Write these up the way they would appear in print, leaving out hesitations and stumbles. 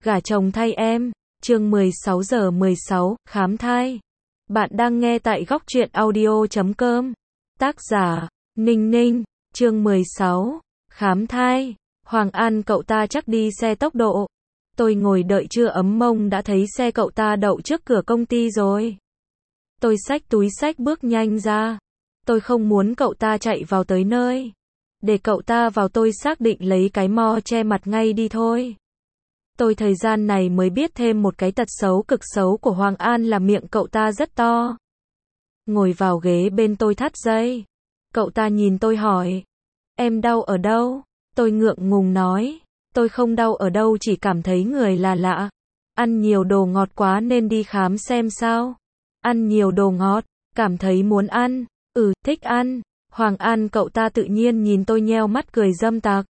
Gả chồng thay em, chương 16 giờ 16, khám thai. Bạn đang nghe tại góc truyện audio.com. Tác giả, Ninh Ninh, chương 16, khám thai. Hoàng An cậu ta chắc đi xe tốc độ. Tôi ngồi đợi chưa ấm mông đã thấy xe cậu ta đậu trước cửa công ty rồi. Tôi xách túi xách bước nhanh ra. Tôi không muốn cậu ta chạy vào tới nơi. Để cậu ta vào tôi xác định lấy cái mo che mặt ngay đi thôi. Tôi thời gian này mới biết thêm một cái tật xấu cực xấu của Hoàng An là miệng cậu ta rất to. Ngồi vào ghế bên tôi thắt dây. Cậu ta nhìn tôi hỏi. Em đau ở đâu? Tôi ngượng ngùng nói. Tôi không đau ở đâu, chỉ cảm thấy người là lạ. Ăn nhiều đồ ngọt quá nên đi khám xem sao. Ăn nhiều đồ ngọt, cảm thấy muốn ăn. Thích ăn. Hoàng An cậu ta tự nhiên nhìn tôi nheo mắt cười dâm tặc.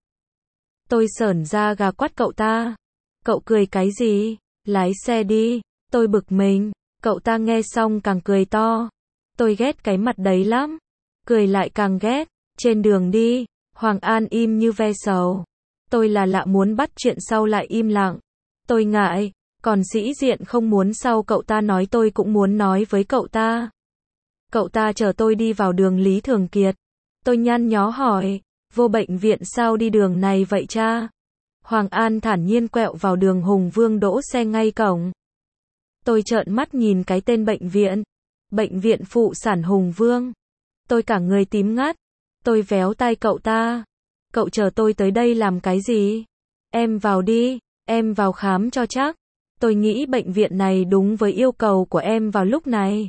Tôi sởn da gà quát cậu ta. Cậu cười cái gì? Lái xe đi. Tôi bực mình. Cậu ta nghe xong càng cười to. Tôi ghét cái mặt đấy lắm. Cười lại càng ghét. Trên đường đi, Hoàng An im như ve sầu. Tôi là lạ muốn bắt chuyện sau lại im lặng. Tôi ngại. Còn sĩ diện không muốn sau cậu ta nói tôi cũng muốn nói với cậu ta. Cậu ta chở tôi đi vào đường Lý Thường Kiệt. Tôi nhăn nhó hỏi. Vô bệnh viện sao đi đường này vậy cha? Hoàng An thản nhiên quẹo vào đường Hùng Vương đỗ xe ngay cổng. Tôi trợn mắt nhìn cái tên bệnh viện. Bệnh viện phụ sản Hùng Vương. Tôi cả người tím ngắt. Tôi véo tay cậu ta. Cậu chờ tôi tới đây làm cái gì? Em vào đi, em vào khám cho chắc. Tôi nghĩ bệnh viện này đúng với yêu cầu của em vào lúc này.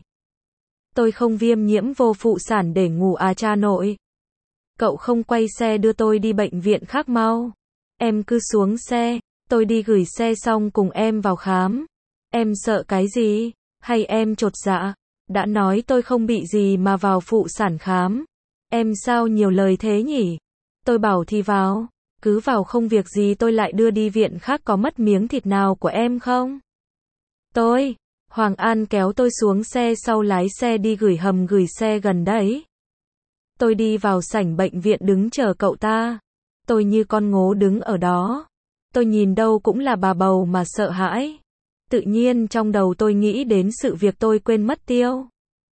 Tôi không viêm nhiễm vô phụ sản để ngủ à cha nội. Cậu không quay xe đưa tôi đi bệnh viện khác mau. Em cứ xuống xe, tôi đi gửi xe xong cùng em vào khám. Em sợ cái gì? Hay em chột dạ? Đã nói tôi không bị gì mà vào phụ sản khám. Em sao nhiều lời thế nhỉ? Tôi bảo thì vào. Cứ vào không việc gì tôi lại đưa đi viện khác, có mất miếng thịt nào của em không? Hoàng An kéo tôi xuống xe sau lái xe đi gửi hầm gửi xe gần đấy. Tôi đi vào sảnh bệnh viện đứng chờ cậu ta. Tôi như con ngố đứng ở đó. Tôi nhìn đâu cũng là bà bầu mà sợ hãi. Tự nhiên trong đầu tôi nghĩ đến sự việc tôi quên mất tiêu.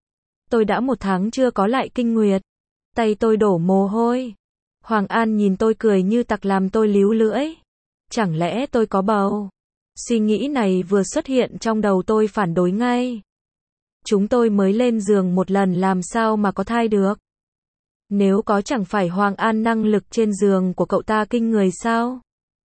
Tôi đã 1 tháng chưa có lại kinh nguyệt. Tay tôi đổ mồ hôi. Hoàng An nhìn tôi cười như tặc làm tôi líu lưỡi. Chẳng lẽ tôi có bầu? Suy nghĩ này vừa xuất hiện trong đầu tôi phản đối ngay. Chúng tôi mới lên giường một lần làm sao mà có thai được? Nếu có chẳng phải Hoàng An năng lực trên giường của cậu ta kinh người sao?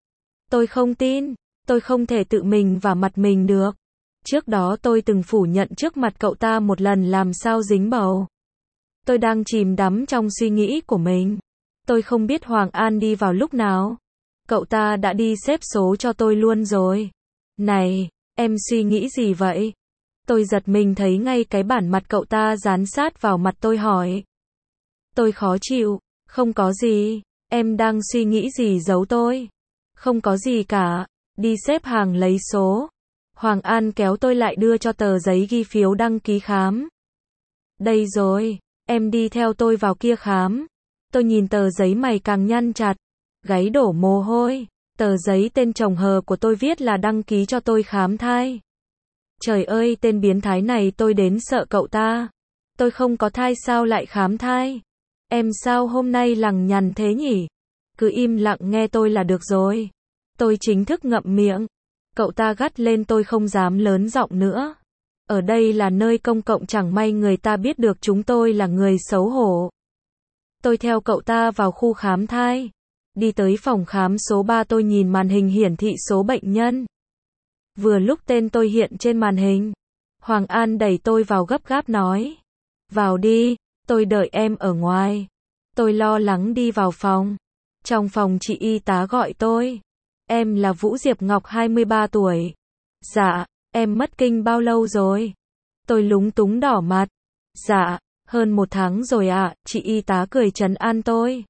Tôi không tin, tôi không thể tự mình vả mặt mình được. Trước đó tôi từng phủ nhận trước mặt cậu ta một lần làm sao dính bầu. Tôi đang chìm đắm trong suy nghĩ của mình. Tôi không biết Hoàng An đi vào lúc nào. Cậu ta đã đi xếp số cho tôi luôn rồi. Này, em suy nghĩ gì vậy? Tôi giật mình thấy ngay cái bản mặt cậu ta dán sát vào mặt tôi hỏi. Tôi khó chịu, không có gì, em đang suy nghĩ gì giấu tôi? Không có gì cả, đi xếp hàng lấy số. Hoàng An kéo tôi lại đưa cho tờ giấy ghi phiếu đăng ký khám. Đây rồi, em đi theo tôi vào kia khám. Tôi nhìn tờ giấy mày càng nhăn chặt, gáy đổ mồ hôi. Tờ giấy tên chồng hờ của tôi viết là đăng ký cho tôi khám thai. Trời ơi, tên biến thái này tôi đến sợ cậu ta. Tôi không có thai sao lại khám thai? Em sao hôm nay lằng nhằng thế nhỉ? Cứ im lặng nghe tôi là được rồi. Tôi chính thức ngậm miệng. Cậu ta gắt lên tôi không dám lớn giọng nữa. Ở đây là nơi công cộng, chẳng may người ta biết được chúng tôi là người xấu hổ. Tôi theo cậu ta vào khu khám thai. Đi tới phòng khám số 3 tôi nhìn màn hình hiển thị số bệnh nhân. Vừa lúc tên tôi hiện trên màn hình. Hoàng An đẩy tôi vào gấp gáp nói. Vào đi, tôi đợi em ở ngoài. Tôi lo lắng đi vào phòng. Trong phòng chị y tá gọi tôi. Em là Vũ Diệp Ngọc 23 tuổi. Dạ, em mất kinh bao lâu rồi? Tôi lúng túng đỏ mặt. Dạ, hơn 1 tháng rồi ạ, chị y tá cười trấn an tôi.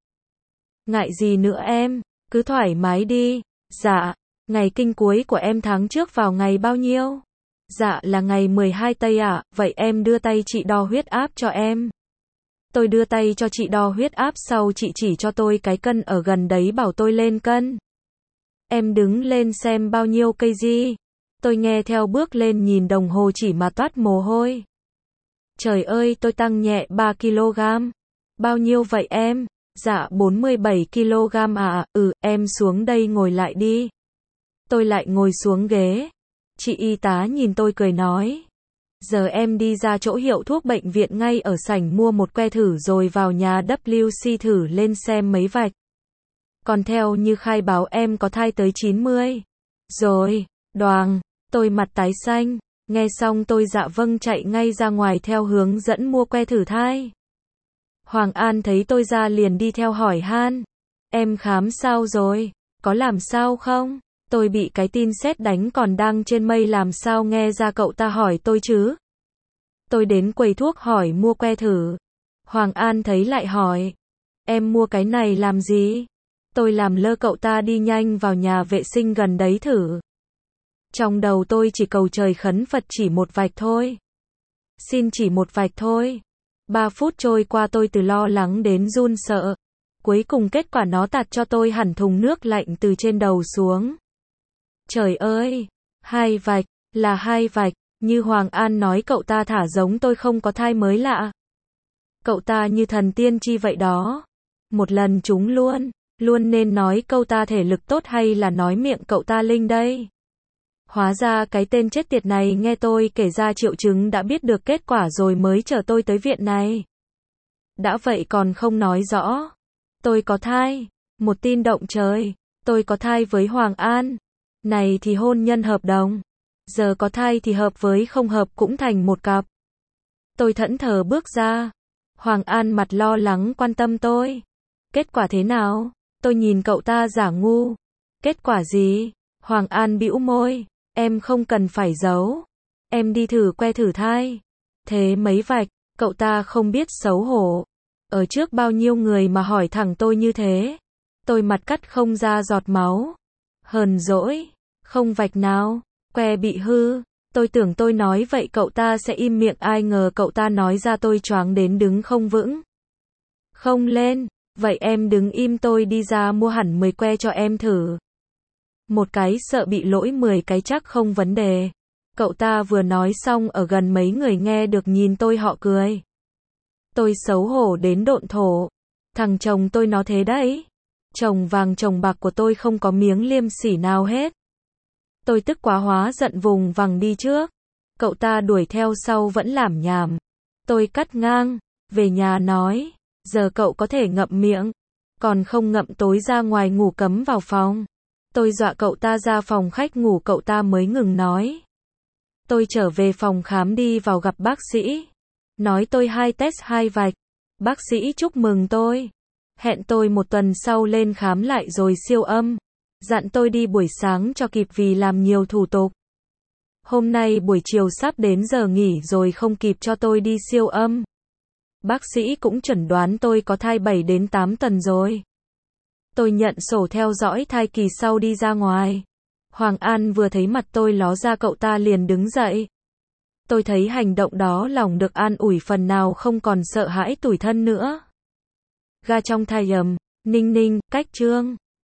Ngại gì nữa em, cứ thoải mái đi. Dạ, ngày kinh cuối của em tháng trước vào ngày bao nhiêu? Dạ là ngày 12 tây ạ, vậy em đưa tay chị đo huyết áp cho em. Tôi đưa tay cho chị đo huyết áp, sau chị chỉ cho tôi cái cân ở gần đấy bảo tôi lên cân. Em đứng lên xem bao nhiêu cây gì. Tôi nghe theo bước lên nhìn đồng hồ chỉ mà toát mồ hôi. Trời ơi, tôi tăng nhẹ 3 kg. Bao nhiêu vậy em? Dạ 47 kg à, em xuống đây ngồi lại đi. Tôi lại ngồi xuống ghế. Chị y tá nhìn tôi cười nói. Giờ em đi ra chỗ hiệu thuốc bệnh viện ngay ở sảnh mua một que thử rồi vào nhà WC thử lên xem mấy vạch. Còn theo như khai báo em có thai tới 90. Rồi, đoàng, tôi mặt tái xanh. Nghe xong tôi dạ vâng chạy ngay ra ngoài theo hướng dẫn mua que thử thai. Hoàng An thấy tôi ra liền đi theo hỏi han. Em khám sao rồi? Có làm sao không? Tôi bị cái tin sét đánh còn đang trên mây làm sao nghe ra cậu ta hỏi tôi chứ? Tôi đến quầy thuốc hỏi mua que thử. Hoàng An thấy lại hỏi. Em mua cái này làm gì? Tôi làm lơ cậu ta đi nhanh vào nhà vệ sinh gần đấy thử. Trong đầu tôi chỉ cầu trời khấn Phật chỉ một vạch thôi. Xin chỉ một vạch thôi. 3 phút trôi qua tôi từ lo lắng đến run sợ. Cuối cùng kết quả nó tạt cho tôi hẳn thùng nước lạnh từ trên đầu xuống. Trời ơi, 2 vạch, là 2 vạch, như Hoàng An nói cậu ta thả giống tôi không có thai mới lạ. Cậu ta như thần tiên chi vậy đó. Một lần trúng luôn nên nói câu ta thể lực tốt hay là nói miệng cậu ta linh đây. Hóa ra cái tên chết tiệt này nghe tôi kể ra triệu chứng đã biết được kết quả rồi mới chở tôi tới viện này. Đã vậy còn không nói rõ. Tôi có thai. Một tin động trời. Tôi có thai với Hoàng An. Này thì hôn nhân hợp đồng. Giờ có thai thì hợp với không hợp cũng thành một cặp. Tôi thẫn thờ bước ra. Hoàng An mặt lo lắng quan tâm tôi. Kết quả thế nào? Tôi nhìn cậu ta giả ngu. Kết quả gì? Hoàng An bĩu môi. Em không cần phải giấu. Em đi thử que thử thai. Thế mấy vạch, cậu ta không biết xấu hổ. Ở trước bao nhiêu người mà hỏi thẳng tôi như thế. Tôi mặt cắt không ra giọt máu. Hờn dỗi. Không vạch nào. Que bị hư. Tôi tưởng tôi nói vậy cậu ta sẽ im miệng ai ngờ cậu ta nói ra tôi choáng đến đứng không vững. Không lên. Vậy em đứng im tôi đi ra mua hẳn 10 que cho em thử. Một cái sợ bị lỗi 10 cái chắc không vấn đề. Cậu ta vừa nói xong ở gần mấy người nghe được nhìn tôi họ cười. Tôi xấu hổ đến độn thổ. Thằng chồng tôi nó thế đấy. Chồng vàng chồng bạc của tôi không có miếng liêm sỉ nào hết. Tôi tức quá hóa giận vùng vằng đi trước. Cậu ta đuổi theo sau vẫn lảm nhảm. Tôi cắt ngang. Về nhà nói. Giờ cậu có thể ngậm miệng. Còn không ngậm tối ra ngoài ngủ cấm vào phòng. Tôi dọa cậu ta ra phòng khách ngủ cậu ta mới ngừng nói. Tôi trở về phòng khám đi vào gặp bác sĩ. Nói tôi 2 test 2 vạch. Bác sĩ chúc mừng tôi. Hẹn tôi 1 tuần sau lên khám lại rồi siêu âm. Dặn tôi đi buổi sáng cho kịp vì làm nhiều thủ tục. Hôm nay buổi chiều sắp đến giờ nghỉ rồi không kịp cho tôi đi siêu âm. Bác sĩ cũng chẩn đoán tôi có thai 7 đến 8 tuần rồi. Tôi nhận sổ theo dõi thai kỳ sau đi ra ngoài. Hoàng An vừa thấy mặt tôi ló ra cậu ta liền đứng dậy. Tôi thấy hành động đó lòng được an ủi phần nào không còn sợ hãi tủi thân nữa. Ga trong thai ninh ninh, cách chương.